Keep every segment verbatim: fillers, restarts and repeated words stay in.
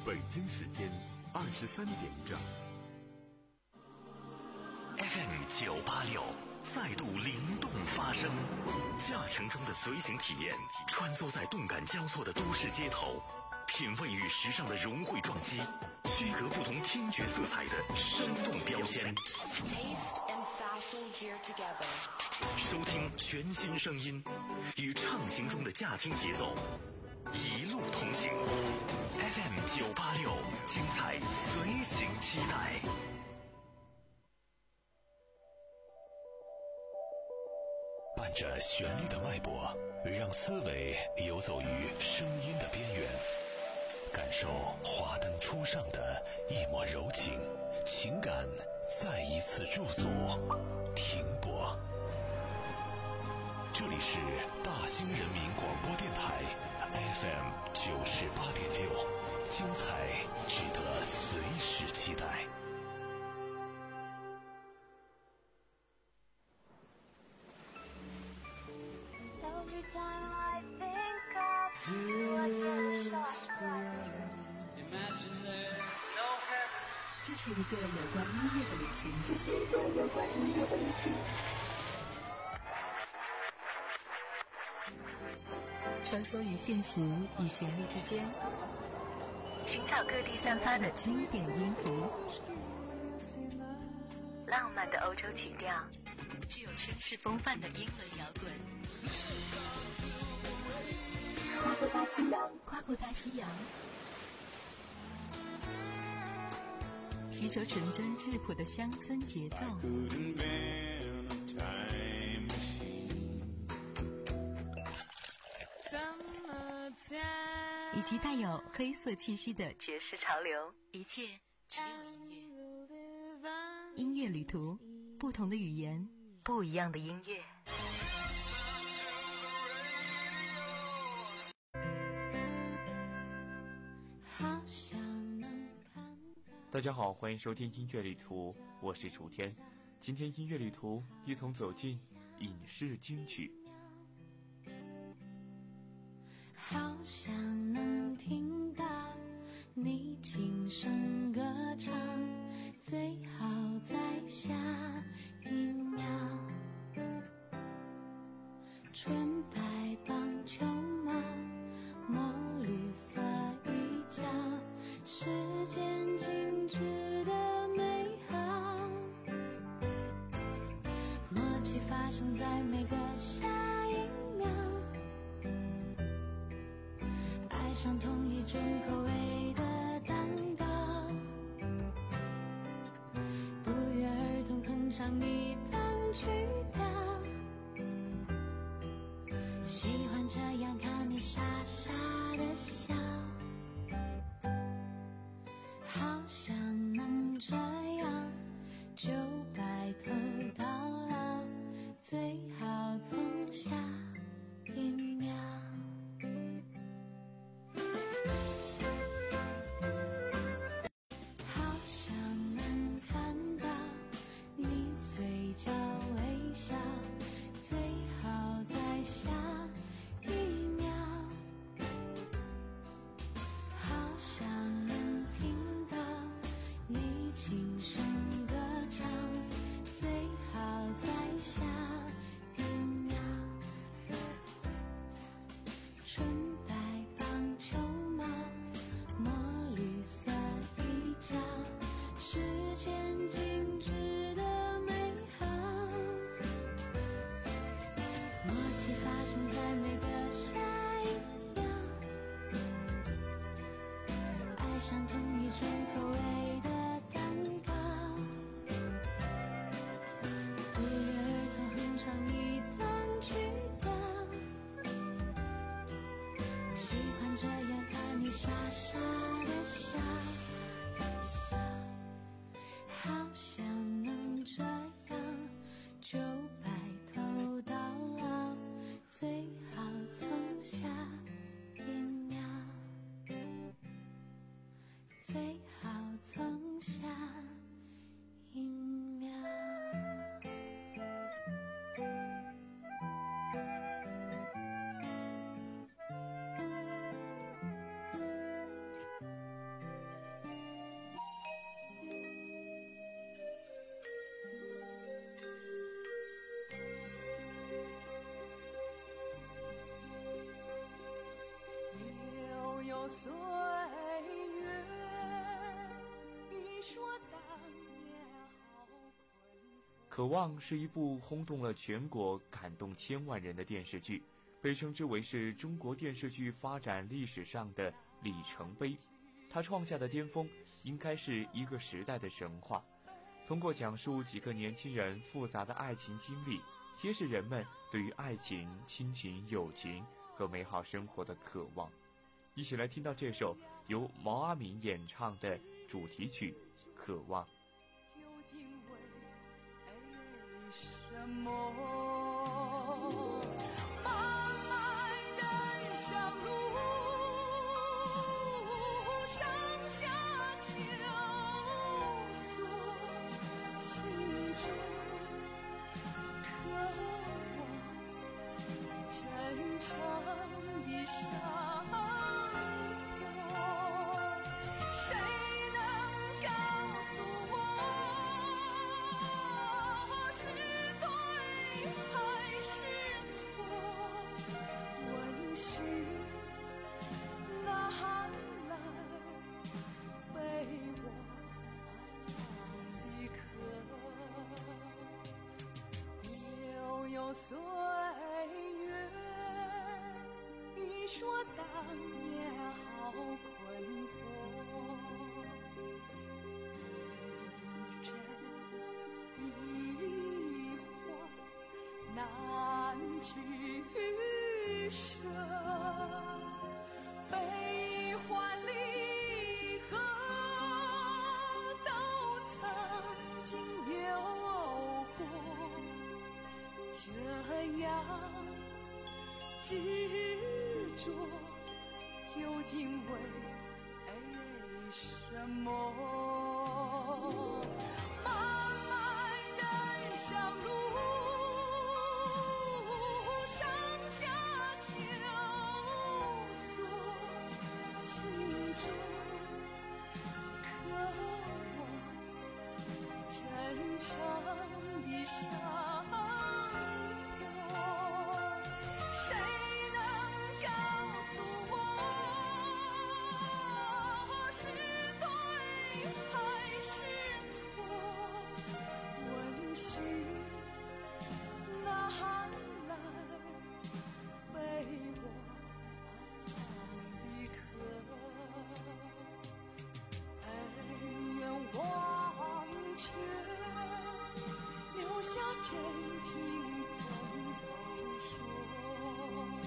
北京时间二十三点整。 F M 九八六再度灵动发声，驾乘中的随行体验，穿梭在动感交错的都市街头，品味与时尚的融汇撞击，区隔不同听觉色彩的生动标签。收听全新声音，与畅行中的驾听节奏，一路同行。F M 九八六，精彩随行期待。伴着旋律的脉搏，让思维游走于声音的边缘，感受华灯初上的一抹柔情，情感再一次驻足停泊。这里是大兴人民广播电台 F M 九十八点六，精彩值得随时期待。 Every time I think of Imagine there no heaven。 这是一个有关音乐的旅行，这是一个有关音乐的旅行。穿梭于现实与旋律之间，寻找各地散发的经典音符，浪漫的欧洲曲调，具有绅士风范的英伦摇滚。跨过大西洋，跨过大西洋，吸收纯真质朴的乡村节奏，以及带有黑色气息的爵士潮流，一切只有音乐。音乐旅途，不同的语言，不一样的音乐。 大家好，欢迎收听音乐旅途，我是楚天。今天音乐旅途一同走进影视金曲。 好想能听到你轻声歌唱，最好在下一秒。纯白棒球帽，墨绿色衣角，时间静止的美好，默契发生在每个下一秒，爱上同一种口味的蛋糕，不约而同哼上一段曲调，喜欢这样看你傻傻的笑，好想能这样就白头到老，最好从下一秒。好想能看到你嘴角微笑，最好在下一秒。好想能听到你轻声歌唱，最好在下一秒。纯白棒球帽，墨绿色衣角，时间静止的美好，默契发生在每个下一秒，爱上同一种口味的蛋糕，不约而同哼上一段曲调，喜欢这样看你傻傻的笑，好想能这样就白头到老，最好从下一秒，最好从下一秒。 岁月，你说当年好困苦。 渴望是一部轰动了全国、感动千万人的电视剧，被称之为是中国电视剧发展历史上的里程碑。它创下的巅峰应该是一个时代的神话，通过讲述几个年轻人复杂的爱情经历，揭示人们对于爱情、亲情、友情和美好生活的渴望。一起来听到这首由毛阿敏演唱的主题曲《渴望》。 究竟为什么？漫漫人生路，上下求索，心中渴望真诚的生活。谁能告诉我是对还是错？温煦哪来被我的渴？悠悠岁月，你说当年好困迫，一真一幻难取舍，悲欢离合都曾经有过，这样执着究竟为什么？漫漫人生路，上下求索，心中渴望真诚的生活。谁能告诉我是对还是错？温煦哪来被我的渴？恩怨忘却，留下真情从头说。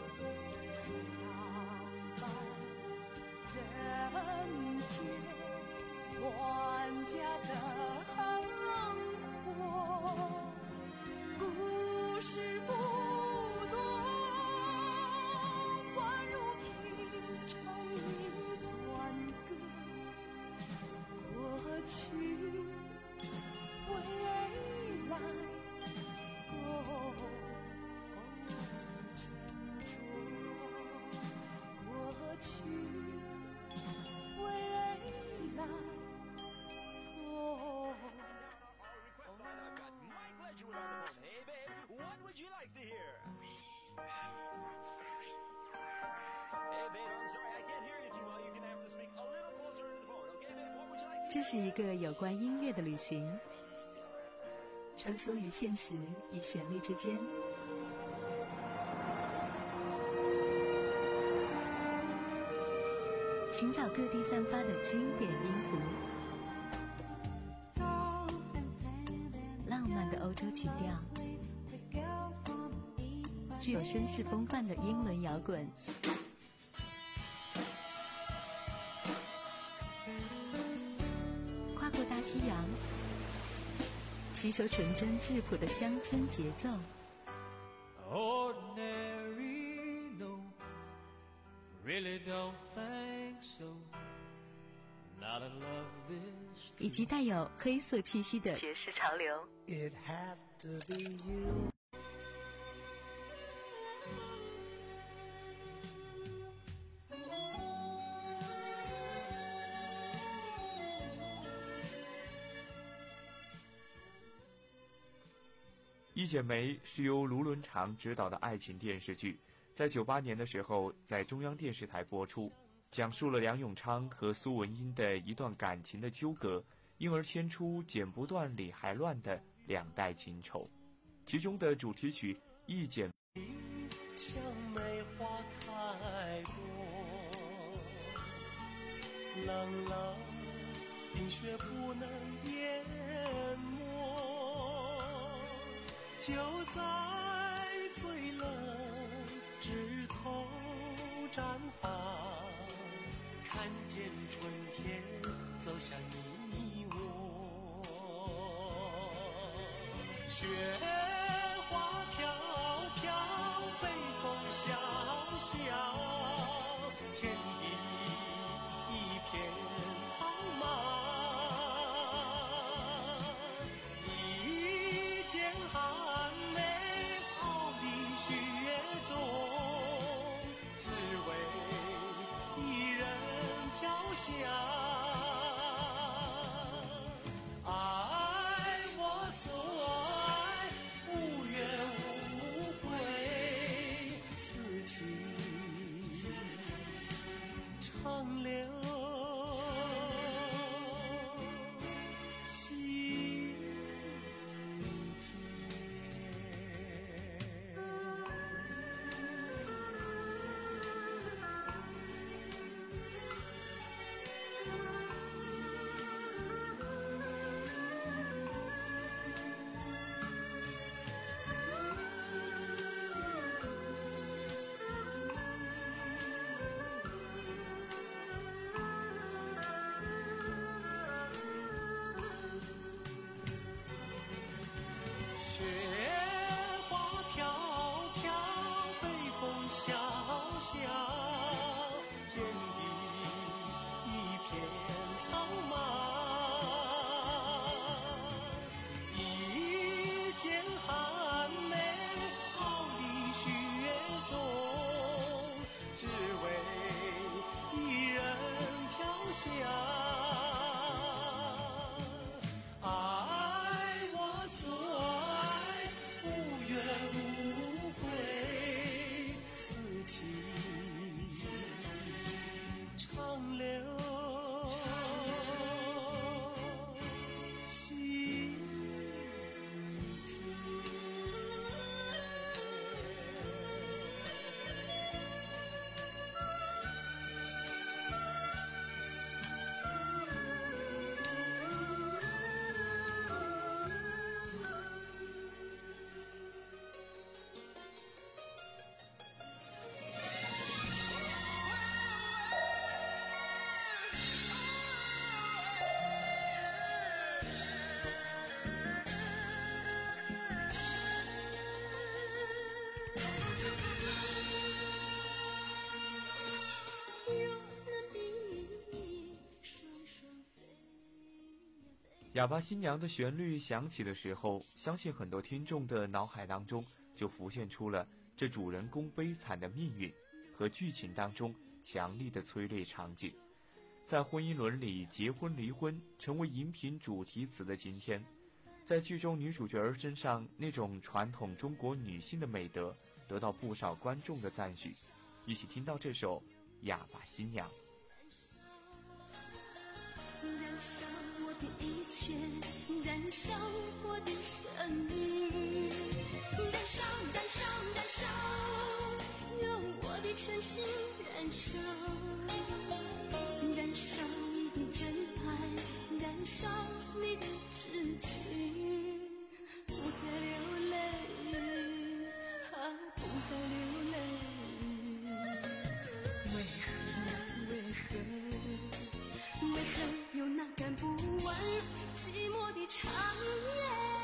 相伴人间万家灯火，故事不多，宛如平成一段歌。过去未来共斟酌，过去未来共。 这是一个有关音乐的旅行，穿梭于现实与旋律之间，寻找各地散发的经典音符，浪漫的欧洲曲调，具有绅士风范的英伦摇滚，跨过大西洋，吸收纯真质朴的乡村节奏。 Ordinary, no, really don't think so. Not in love this 以及带有黑色气息的爵士潮流。 It had to be you. 一剪梅是由卢伦常执导的爱情电视剧，在九八年的时候在中央电视台播出。 讲述了梁永昌和苏文英的一段感情的纠葛，因而牵出剪不断理还乱的两代情仇。其中的主题曲《一剪》 像梅花开过，冷冷冰雪不能淹没，就在最冷枝头绽放，看见春天走向你我，雪花飘飘，北风萧萧，天地一片苍茫，一剪寒梅抛离雪中，只为一人飘香。爱我所爱，无怨无悔，此情长留心间。雪花飘飘，北风萧萧，天地一片苍茫，一剪寒梅抛离雪中，只为一人飘香。爱我所爱，无怨无悔，此情长留心间。 哑巴新娘的旋律响起的时候，相信很多听众的脑海当中就浮现出了这主人公悲惨的命运和剧情当中强力的催泪场景。在婚姻伦理结婚离婚成为荧屏主题词的今天，在剧中女主角儿身上那种传统中国女性的美德得到不少观众的赞许。一起听到这首《哑巴新娘》。 燃烧我的一切，燃烧我的生命，燃烧燃烧燃烧，用我的真心燃烧，燃烧你的真爱，燃烧你的痴情，不再流泪，啊，不再流泪，为何为何为何有那赶不完寂寞的长夜？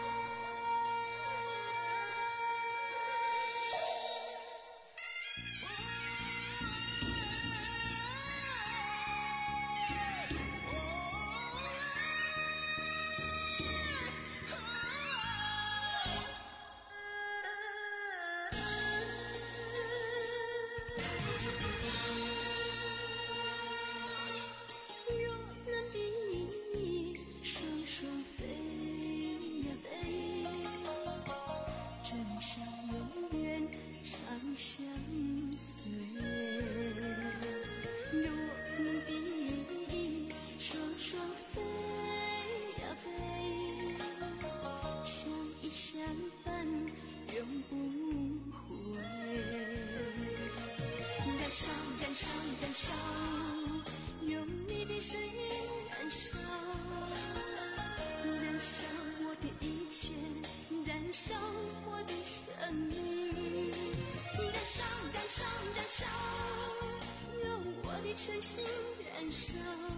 的真心燃烧，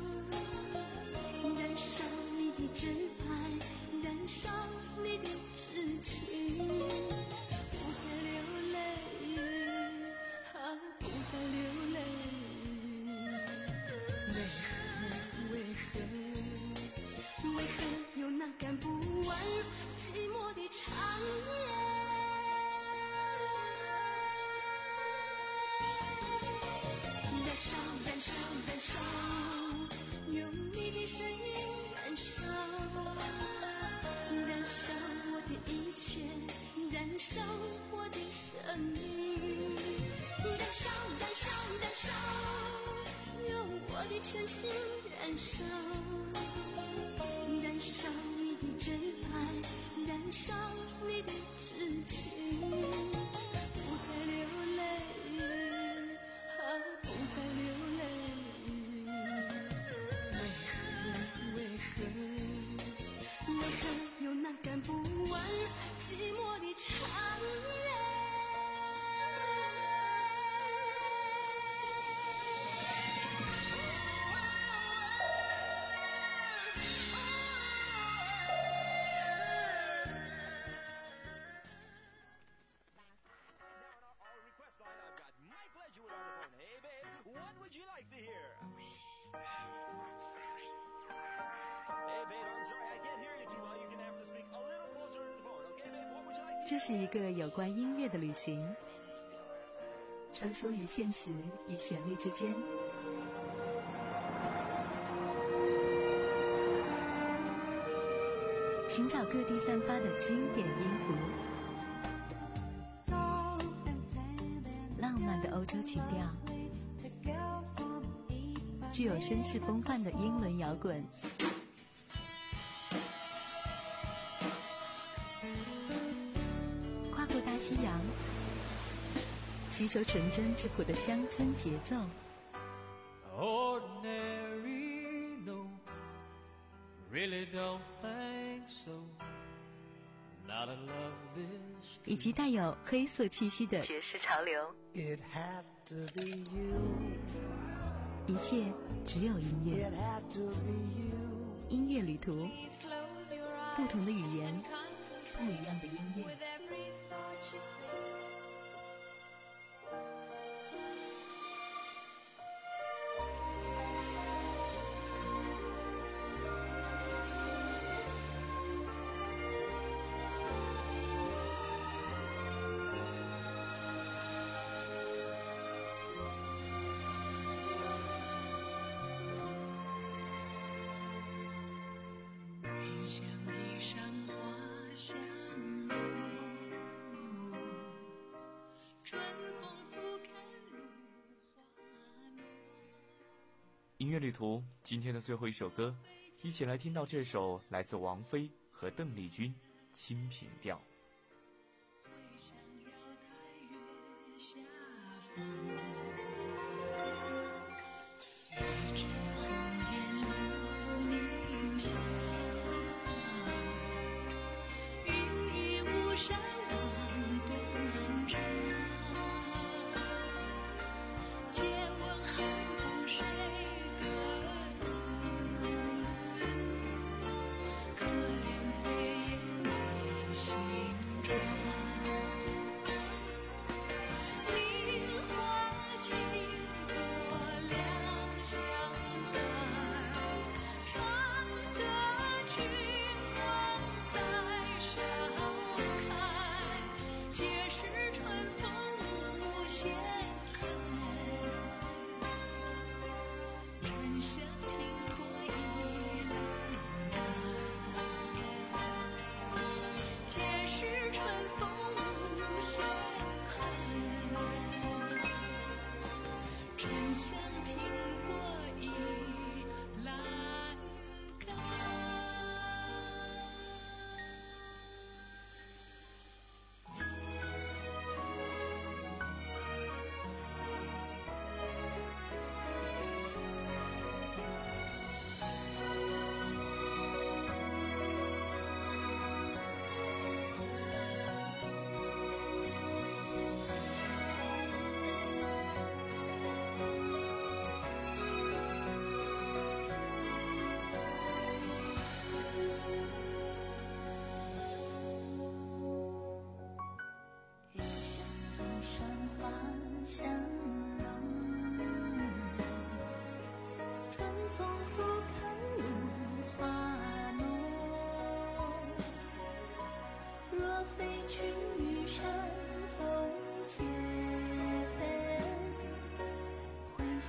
燃烧你的真爱，燃烧你的痴情，不再流泪，啊，不再流泪。为何为何为何有那赶不完寂寞的长夜？燃烧燃烧燃烧，用你的声音燃烧，燃烧我的一切，燃烧我的生命，燃烧燃烧燃烧，用我的全心燃烧，燃烧你的真爱，燃烧你的痴情，不再流泪，不再流泪。为何为何为何有那赶不完寂寞的长夜？ 这是一个有关音乐的旅行，穿梭于现实与旋律之间，寻找各地散发的经典音符，浪漫的欧洲情调，具有绅士风范的英伦摇滚，跨过大西洋，吸收纯真质朴的乡村节奏。 Ordinary, no, really don't think so. Not a love this. 以及带有黑色气息的爵士潮流。 It had to be you. 一切只有音乐。 It had to be you. 音乐旅途，不同的语言，不一样的音乐。 音乐旅途今天的最后一首歌，一起来听到这首来自王菲和邓丽君《清平调》。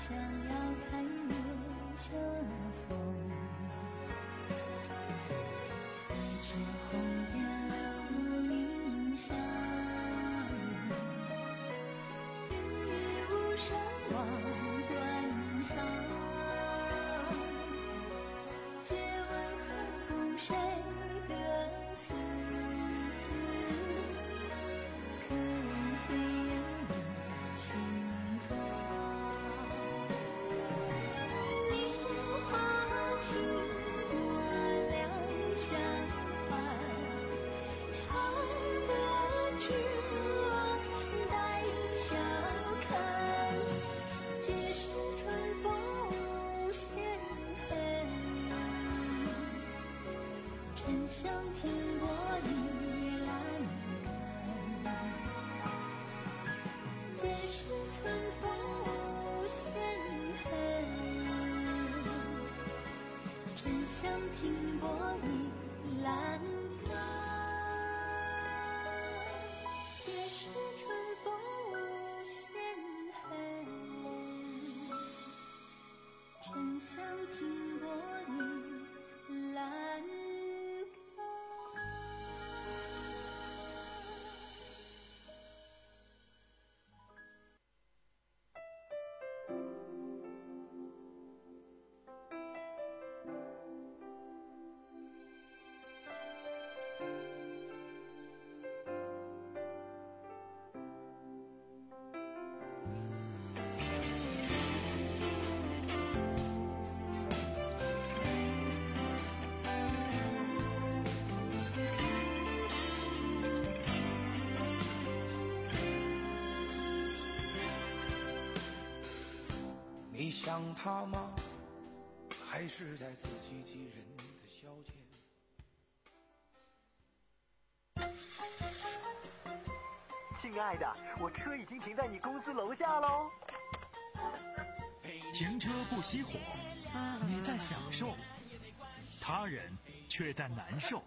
想要看月相逢，带着红颜留印象，云雨巫山望断肠，借问何共谁的死，可怜飞燕的形状，名花倾国两相还，长得君王待笑看，皆是春风无限恨，沉香停泊倚栏杆，皆是春风无限恨，沉香停泊倚栏杆，皆是春风无限恨，沉香停泊倚栏杆。 你想他吗？还是在自欺欺人的消遣？ 亲爱的，我车已经停在你公司楼下喽。 停车不熄火，你在享受，他人却在难受。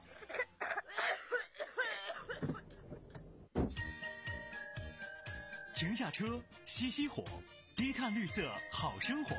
停下车，熄熄火，低碳绿色好生活。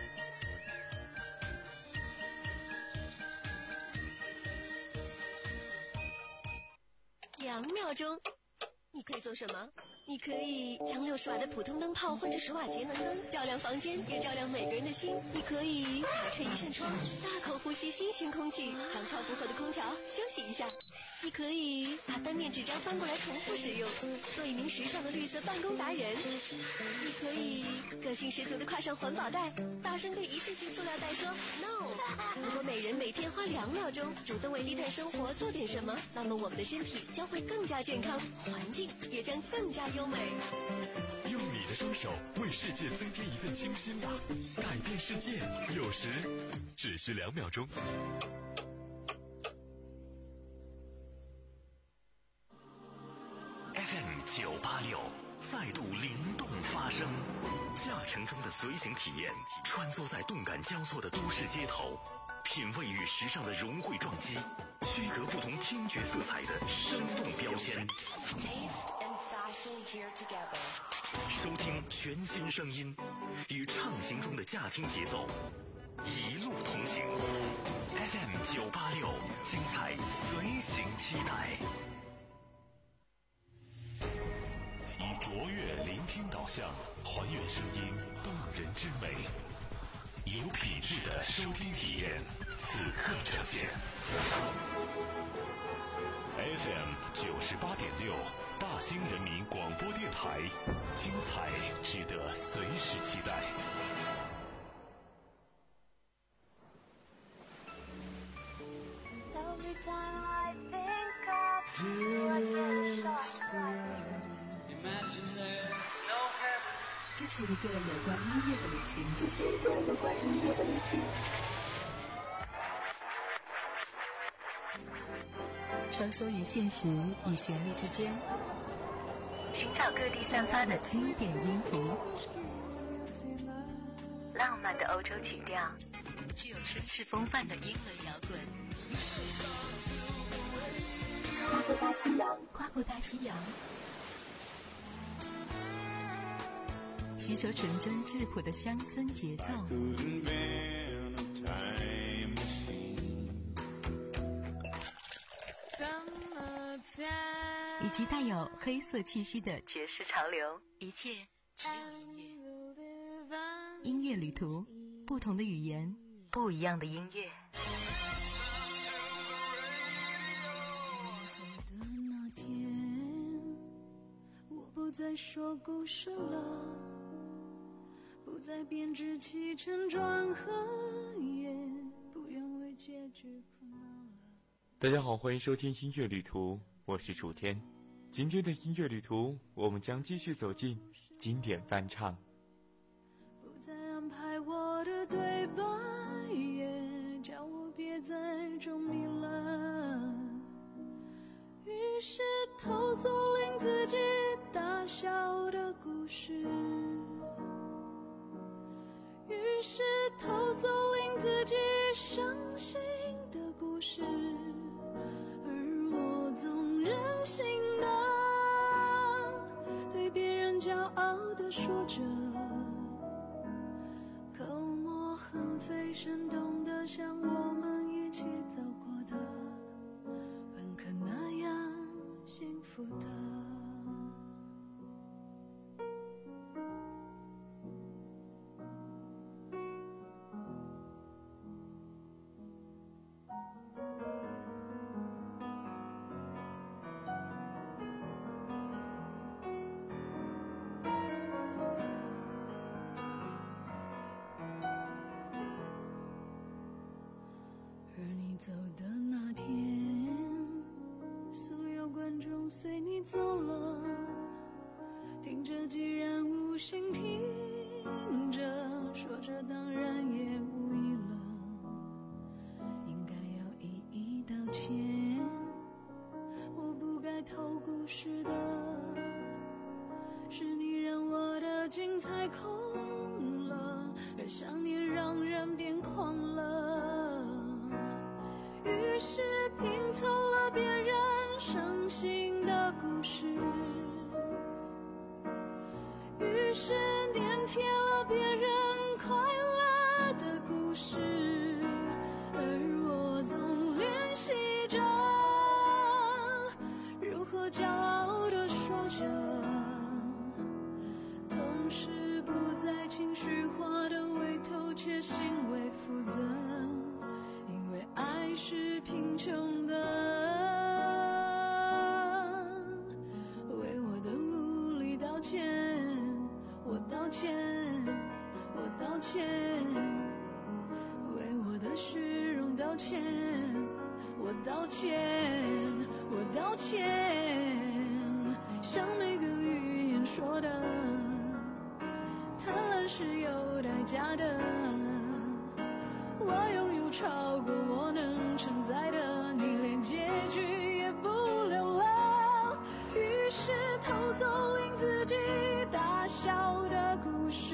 两秒钟，你可以做什么？你可以将六十瓦的普通灯泡换成十瓦节能灯，照亮房间，也照亮每个人的心。你可以打开一扇窗，大口呼吸新鲜空气，让超负荷的空调休息一下。你可以把单面纸张翻过来重复使用，做一名时尚的绿色办公达人。你可以个性十足的挎上环保袋，大声对一次性塑料袋说 no。 如果每人每天花两秒钟主动为低碳生活做点什么，那么我们的身体将会更加健康，环境也将更加优美。 用你的双手为世界增添一份清新吧，改变世界有时只需两秒钟。F M 九八六再度灵动发声，驾乘中的随行体验，穿梭在动感交错的都市街头，品味与时尚的融汇撞击，区隔不同听觉色彩的生动标签。收听全新声音，与畅行中的驾听节奏，一路同行。F M 九八六，精彩随行期待。以卓越聆听导向，还原声音动人之美，有品质的收听体验，此刻呈现。F M 九十八点六，大兴人民广播电台，精彩值得随时期待。 这是一个有关音乐的旅行，这是一个有关音乐的旅行。穿梭于现实与旋律之间，寻找各地散发的经典音符，浪漫的欧洲曲调，具有绅士风范的英伦摇滚。跨过大西洋，跨过大西洋。 吸收纯真质朴的乡村节奏，以及带有黑色气息的爵士潮流，一切只有音乐。音乐旅途，不同的语言，不一样的音乐。 那天，我不再说故事了，不再编织起承转合，也不愿为结局苦恼了。 大家好，欢迎收听音乐旅途，我是楚天。今天的音乐旅途，我们将继续走进经典翻唱。 不再安排我的对白，也叫我别再装迷了。于是偷走令自己大笑的故事，于是偷走令自己伤心的故事，而我总任性的对别人骄傲的说着，口沫横飞，生动的像我们一起走过的，本可那样幸福的。而你走的那天，所有观众随你走了，听着既然无心听着，说着当然也无意了，应该要一一道歉。我不该偷故事的，是你让我的精彩空了，而想念让人变狂了，于是拼凑了别人伤心的故事，于是粘贴了别人快乐的故事，而我总练习着如何骄傲地说着，同时不再情绪化的为偷窃行为负责，因为爱是贫穷的，为我的无力道歉，我道歉，我道歉，为我的虚荣道歉，我道歉，我道歉，像每个语言说的，贪婪是有代价的，我拥有超过我能承载的，你连结局也不留了，于是偷走令自己大笑的故事，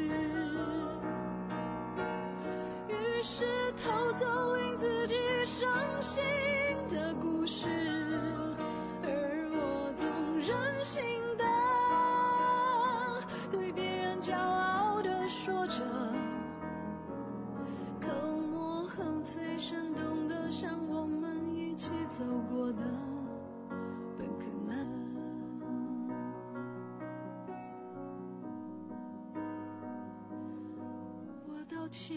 于是偷走令自己伤心的故事，而我总任性的对别人骄傲的说着，口沫横飞，生动的像我们一起走过的，本可那我道歉，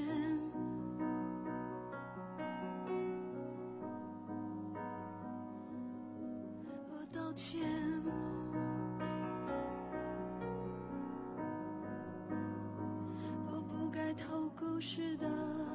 我道歉，我不该偷故事的。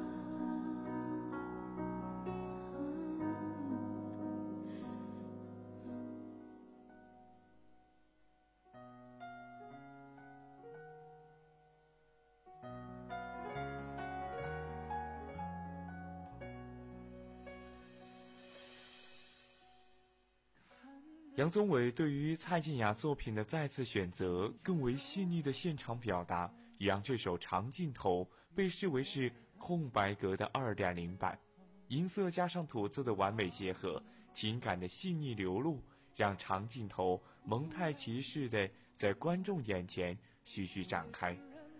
杨宗纬对于蔡健雅作品的再次选择，更为细腻的现场表达，也让这首《长镜头》被视为是空白格的 二点零 版。音色加上吐字的完美结合，情感的细腻流露，让长镜头蒙太奇似的在观众眼前徐徐展开。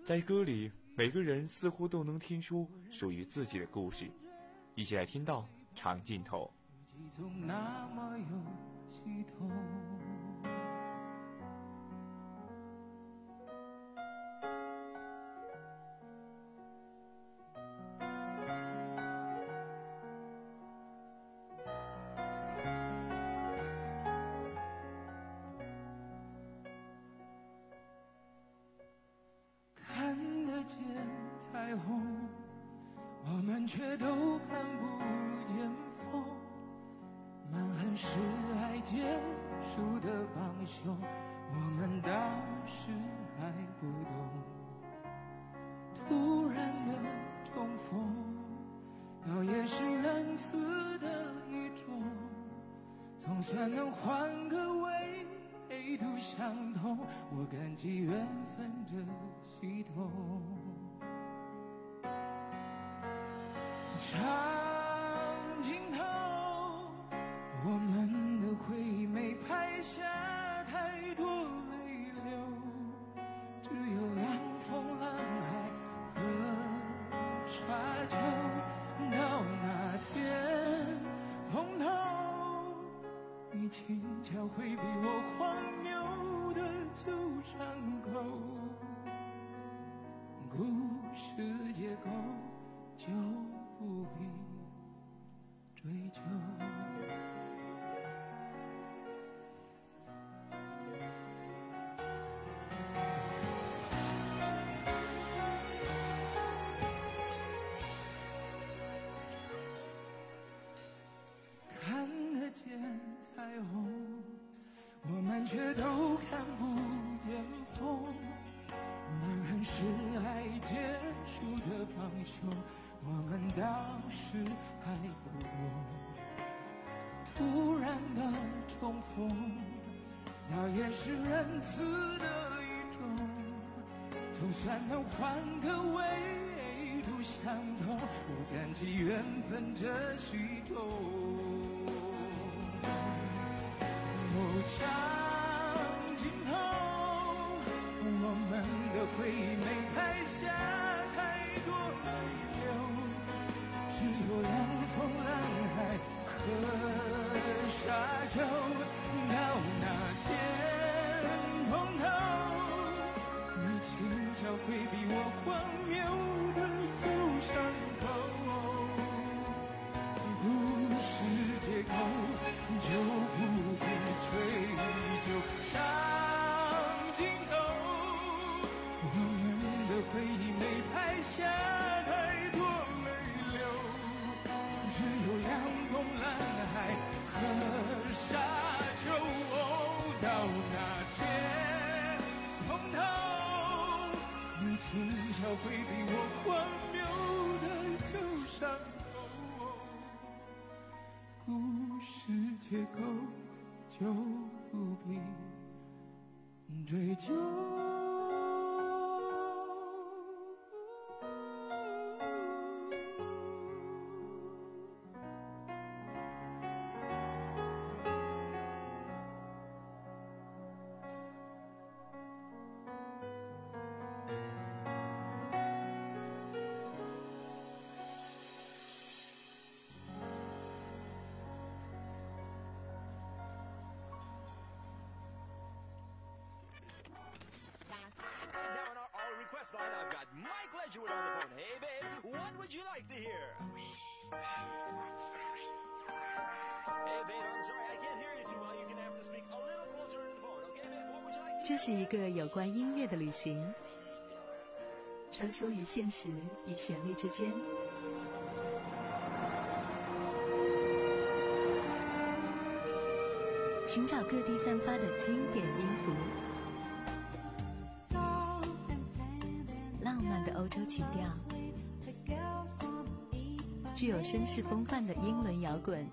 在歌里，每个人似乎都能听出属于自己的故事。一起来听到长镜头。 总那么有系统，看得见彩虹，我们却都看不见风。满恨是爱结束的帮凶，我们当时还不懂。突然的重逢，那也是仁慈的一种，总算能换个维度相同。我感激缘分这系统。长镜头，我们的回忆没拍下太多泪流，只有凉风浪海和沙丘。到那天碰头，你轻巧回避我荒谬的旧伤口，故事结构就不必追究。看得见彩虹，我们却都看不见风。满恨是爱结束的帮凶，我们当时还不懂。突然的重逢，那也是仁慈的一种，总算能换个维度相同。我感激缘分这系统。哦，长镜头，我们的回忆没拍下太多泪流，只有凉风浪海和沙丘。到那天碰头，你轻巧回避我荒谬的旧伤口，故事结构就不必追究。长镜头，我们的回忆没拍下太多泪流，只有凉风蓝海和沙丘。到那天碰头，你轻巧回避我荒谬的旧伤口，故事结构就不必追究。 I've got Mike Ledgerwood on the phone. Hey, babe, what would you like to hear? Hey, babe, I'm sorry, I can't hear you too well. You're gonna have to speak a little closer to the phone, okay, babe? What would you like to hear? 这是一个有关音乐的旅行，穿梭于现实与旋律之间。寻找各地散发的经典音符。浪漫的欧洲情调，具有绅士风范的英伦摇滚，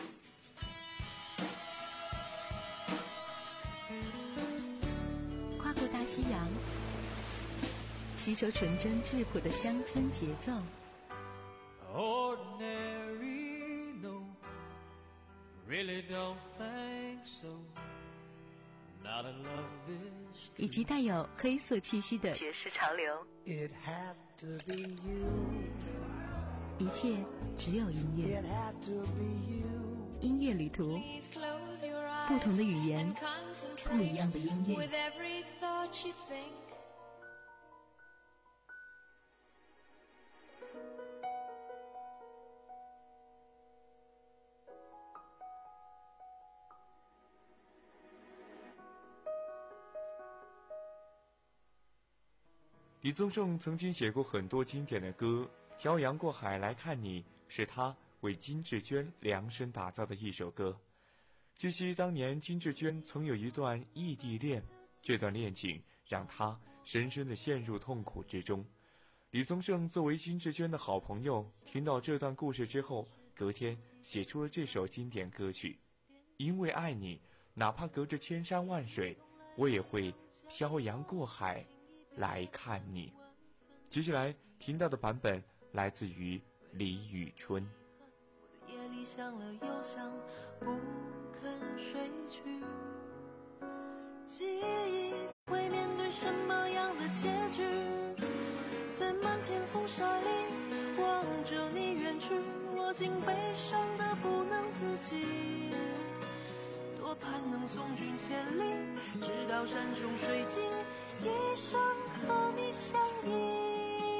跨过大西洋，吸收纯真质朴的乡村节奏。 Ordinary, no, really don't think so. 以及带有黑色气息的爵士潮流。一切只有音乐，音乐旅途，不同的语言，不一样的音乐。 李宗盛曾经写过很多经典的歌，《漂洋过海来看你》是他为金志娟量身打造的一首歌。据悉当年金志娟曾有一段异地恋，这段恋情让她深深地陷入痛苦之中。李宗盛作为金志娟的好朋友，听到这段故事之后，隔天写出了这首经典歌曲。因为爱你，哪怕隔着千山万水，我也会漂洋过海来看你。接下来听到的版本来自于李宇春。 夜里想了又想，不肯睡去，记忆会面对什么样的结局？在漫天风沙里望着你远去，我竟悲伤得不能自己，多盼能送君千里，直到山穷水尽，一生和你相依。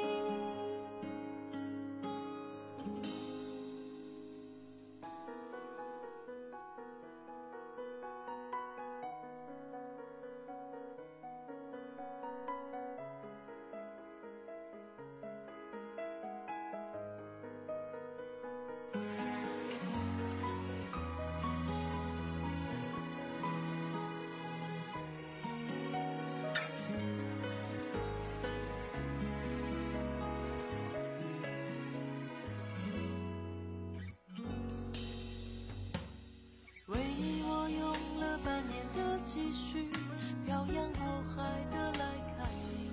为你我用了半年的积蓄，漂洋过海的来看你。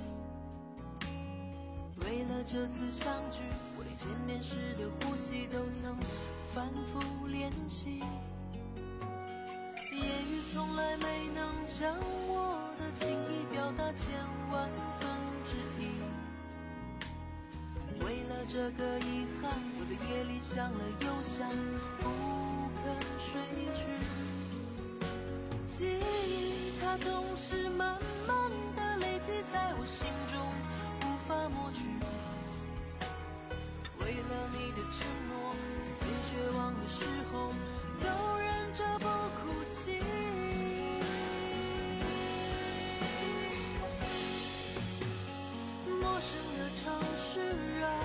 为了这次相聚，我连见面时的呼吸都曾反复练习。言语从来没能将我的情意表达千万分之一。为了这个遗憾，我在夜里想了又想，不肯睡去。记忆它总是慢慢的累积在我心中，无法抹去。为了你的承诺，在最绝望的时候都忍着不哭泣。陌生的城市啊，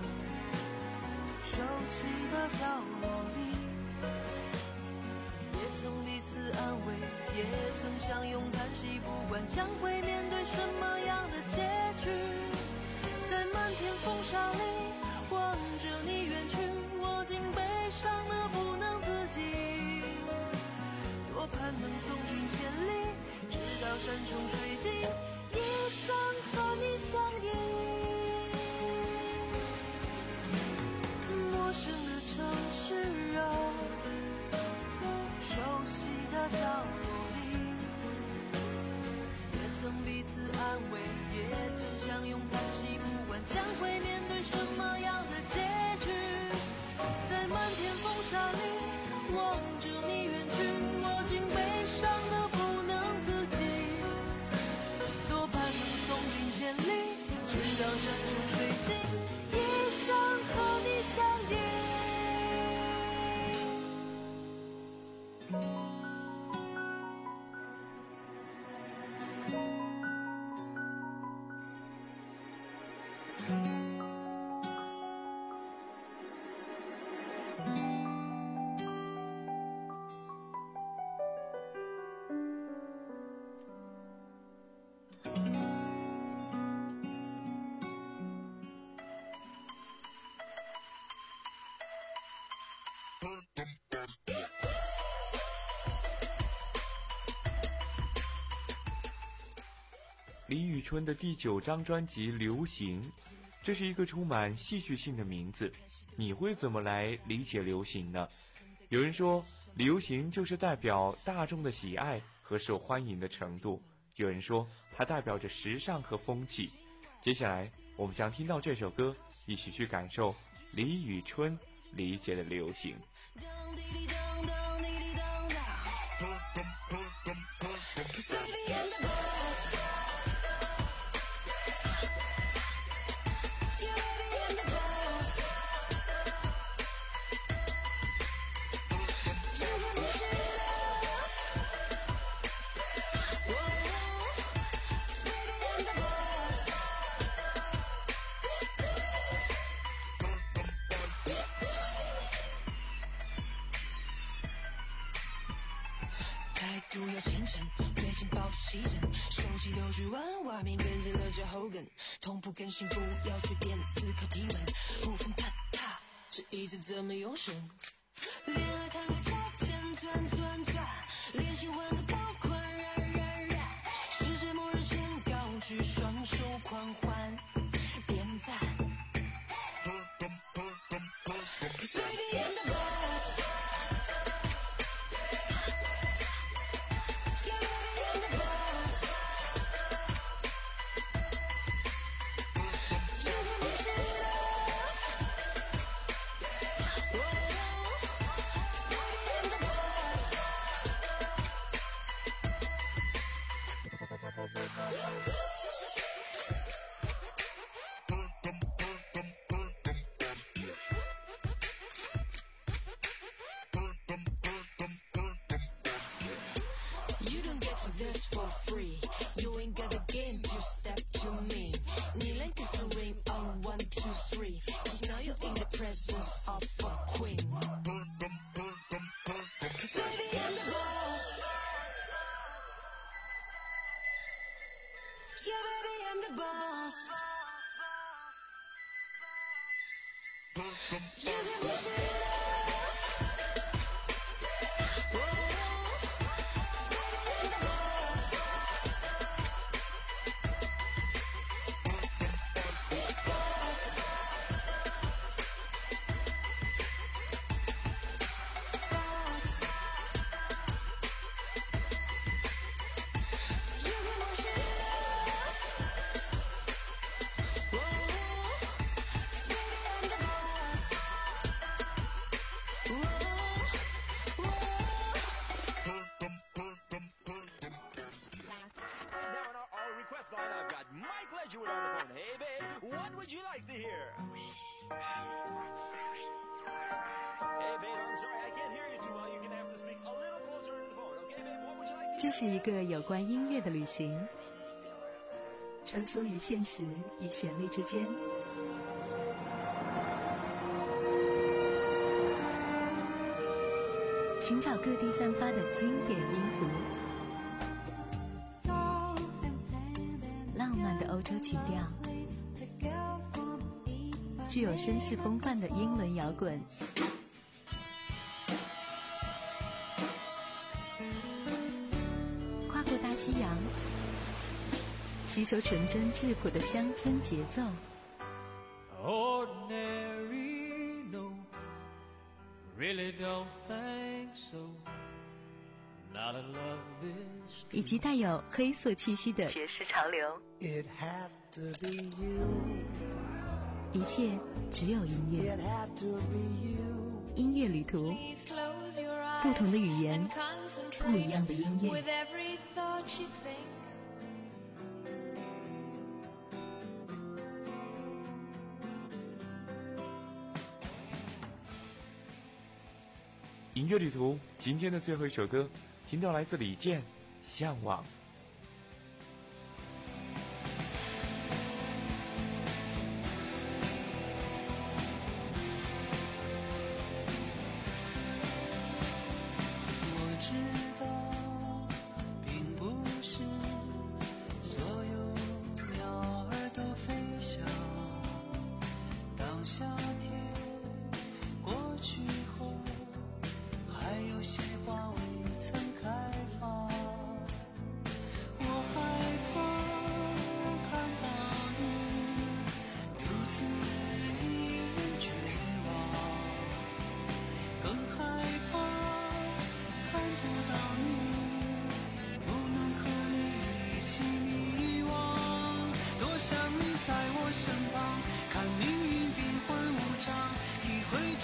熟悉的角落里，也曾彼此安慰，也曾相拥叹息，不管将会面对什么样的结局。在漫天风沙里望着你远去，我竟悲伤得不能自己，多盼能送君千里，直到山穷水尽，一生和你相依。陌生的城市啊，熟悉的角落里，也曾彼此安慰，也曾相拥叹息，不管将会面对什么样的结局。在漫天风沙里望着你远去，我竟悲伤得不能自己，多盼能送君千里，直到山穷水尽，一生和你相依。 李宇春的第九张专辑《流行》，这是一个充满戏剧性的名字。你会怎么来理解流行呢？有人说，流行就是代表大众的喜爱和受欢迎的程度。有人说它代表着时尚和风气。接下来我们将听到这首歌，一起去感受李宇春理解的流行。 度要虔诚，内心保持细致，手机都去玩，外面跟着了脚后跟，同步更新，不要随便思考提问，不分啪嗒，这一直这么永生。恋爱看个价钱转转转，连喜欢的爆款燃燃燃，世界末日前高举双手狂欢，点赞。This for free, you ain't gotta gain two step to me. Kneeling kiss a ring on one, two, three. Cause now you're in the presence of a queen. Cause baby I'm the boss. Yeah baby I'm the boss. You can push it up. Hey, 这是一个有关音乐的旅行，穿梭于现实与旋律之间，寻找各地散发的经典音符，浪漫的欧洲曲调，具有绅士风范的英伦摇滚，跨过大西洋，吸收纯真质朴的乡村节奏。 Ordinary, no, really don't think so. Not a love this true. 以及带有黑色气息的爵士潮流。 It had to be you. 一切只有音乐。 It had to be you. 音乐旅途，不同的语言，不一样的音乐。 音乐旅途，今天的最后一首歌，听到来自李健，《向往》。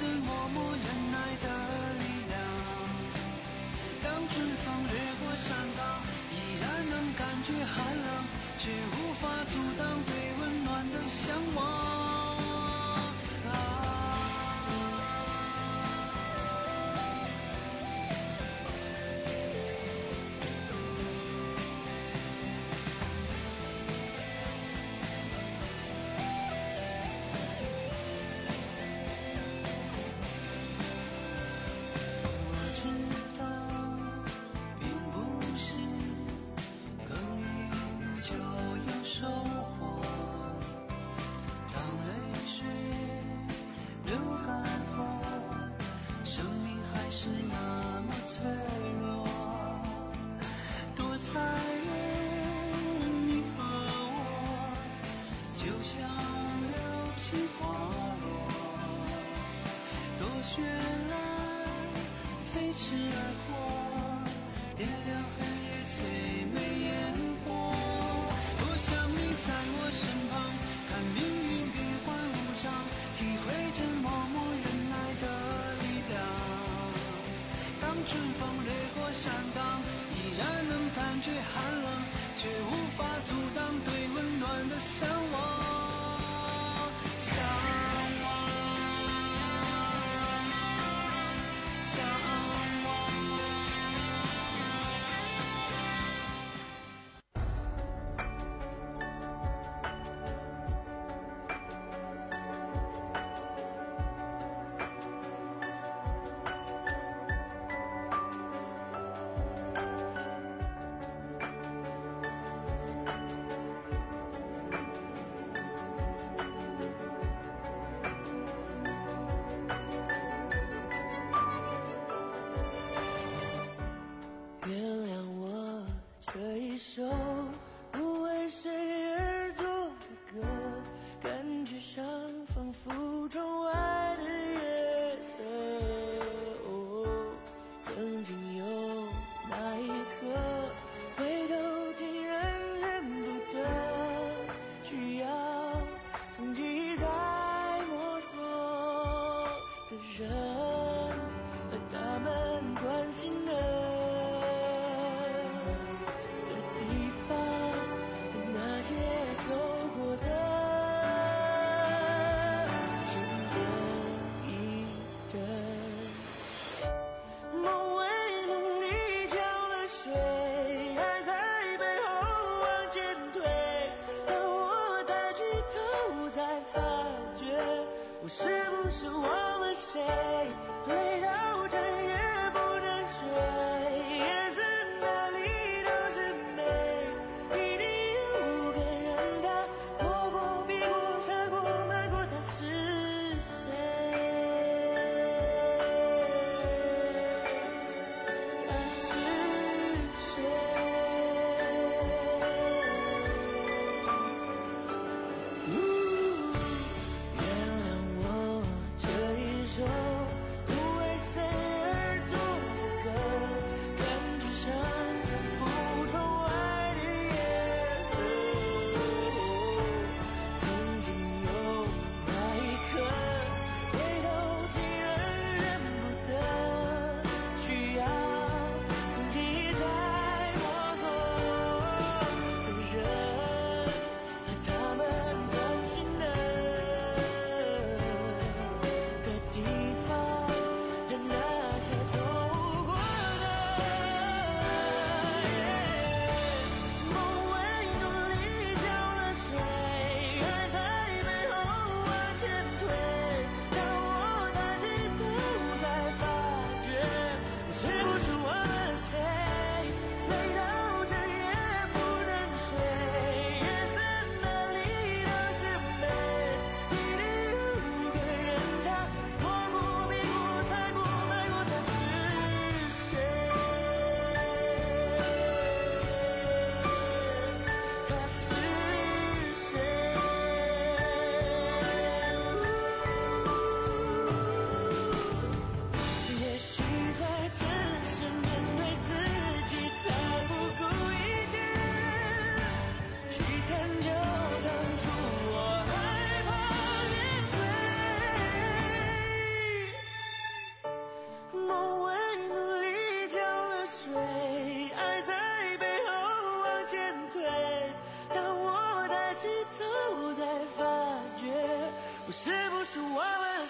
着默默忍耐的力量。当春风掠过山岗，依然能感觉寒冷，却无法阻挡对温暖的向往。春风掠过山岗，依然能感觉寒冷，却无法阻挡对温暖的向往。向往，向往。 首不为谁而作的歌，感觉上仿佛窗外的月色。哦，曾经有那一刻，回头竟然认不得，需要从记忆在摸索的人，和他们关心的我是不是忘了谁？累到整夜不能睡，眼神哪里都是美，一定有个人他躲过、避过、闪过、瞒过，他是谁？他是谁？原谅我这一首不为谁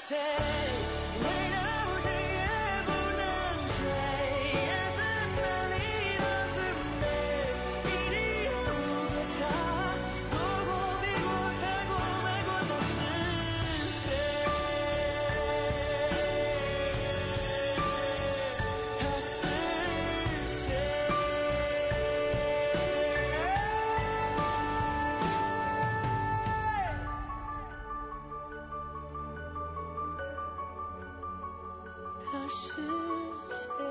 谁，累到谁也不能睡，夜色哪里都是美，一定有个他，躲过避过猜过爱过他是谁，他是谁。他是谁？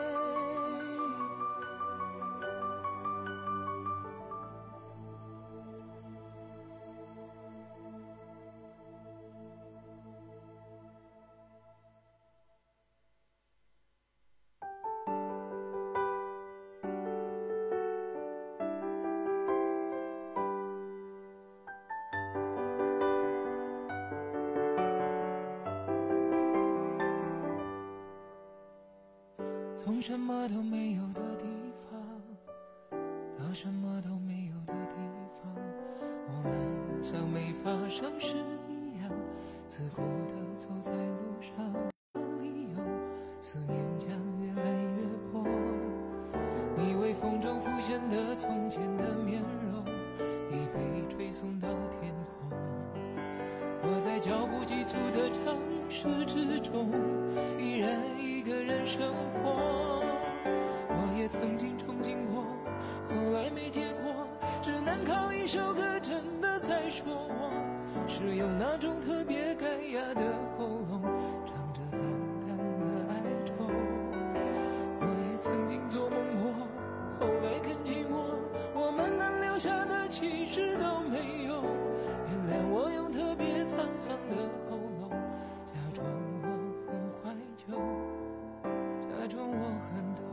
从什么都没有的地方到什么都没有的地方，我们像没发生事一样自顾地走在路上，理由思念将越来越薄，你微风中浮现的从前的面容已被吹送到天空，我在脚步急促的城市之中依然一个人生活，我也曾经憧憬过，后来没结果，只能靠一首歌真的在说我是用那种特别干哑的喉咙唱着淡淡的哀愁，我也曾经做梦过，后来更寂寞，我们能留下的其实都没有，原谅我用特别沧桑的喉咙假装我很怀旧，假装我很痛。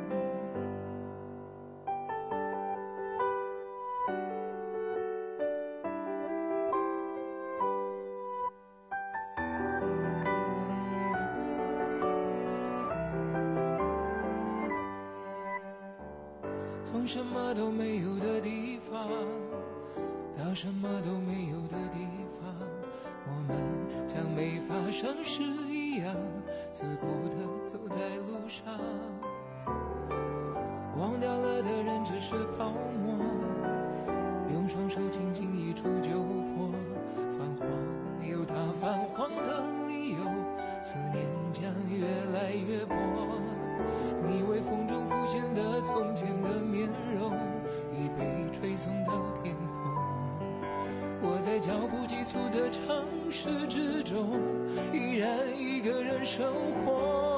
从什么都没有的地方到什么都没有的地方，我们像没发生事一样自顾地走在路上，忘掉了的人只是泡沫，用双手轻轻一触就破，泛黄有它泛黄的理由，思念将越来越薄，你微风中浮现的从前的面容已被吹送到天空，我在脚步急促的城市之中依然一个人生活，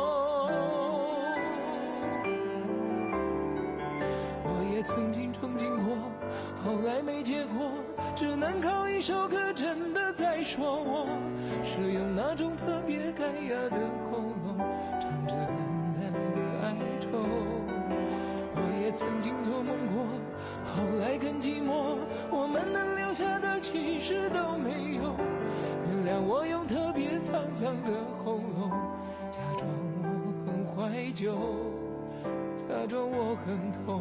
我也曾经憧憬过，后来没结果，只能靠一首歌真的在说我是用那种特别干哑的喉咙唱着淡淡的哀愁，我也曾经做梦过，后来更寂寞，我们能留下的其实都没有，原谅我用特别沧桑的喉咙假装我很怀旧，假装我很痛，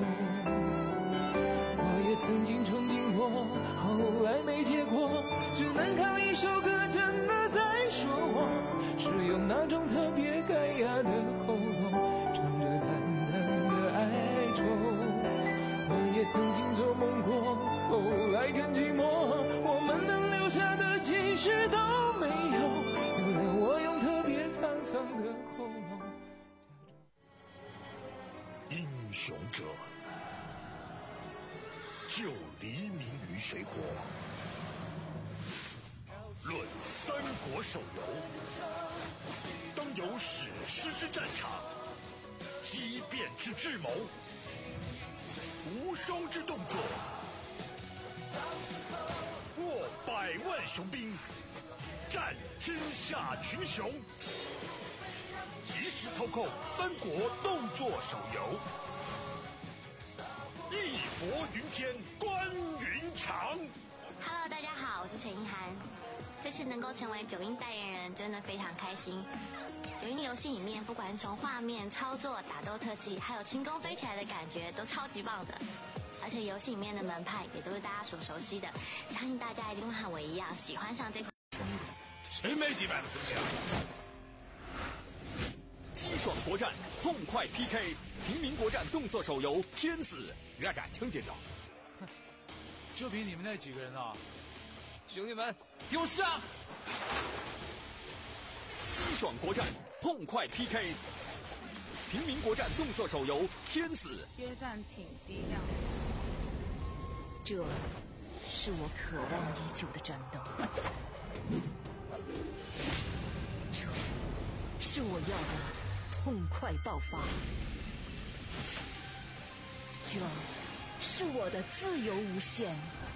我也曾经憧憬过，后来没结果，只能靠一首歌真的在说我是用那种特别干哑的喉咙唱着淡淡的哀愁，我也曾经做梦过，后来更寂寞，我们能留下的其实都没有，原谅我用特别沧桑的喉咙。 英雄者就黎明于水火，论三国手游，当有史诗之战场，激变之智谋，无双之动作，握百万雄兵，战天下群雄，即时操控三国动作手游，义薄云天，关云长。 Hello， 大家好，我是陈意涵。这次能够成为九阴代言人，真的非常开心。九阴游戏里面，不管是从画面、操作、打斗特技，还有轻功飞起来的感觉，都超级棒的。而且游戏里面的门派也都是大家所熟悉的，相信大家一定会和我一样喜欢上这款。 谁没几百的存钱？ 激爽国战，痛快 P K， 平民国战动作手游《天子》，让感情点着。 就凭你们那几个人啊！ 兄弟们，给我上！激爽国战，痛快 P K， 平民国战动作手游《天子》。 约战挺低调。 这是我渴望已久的战斗，这是我要的痛快爆发，这是我的自由无限。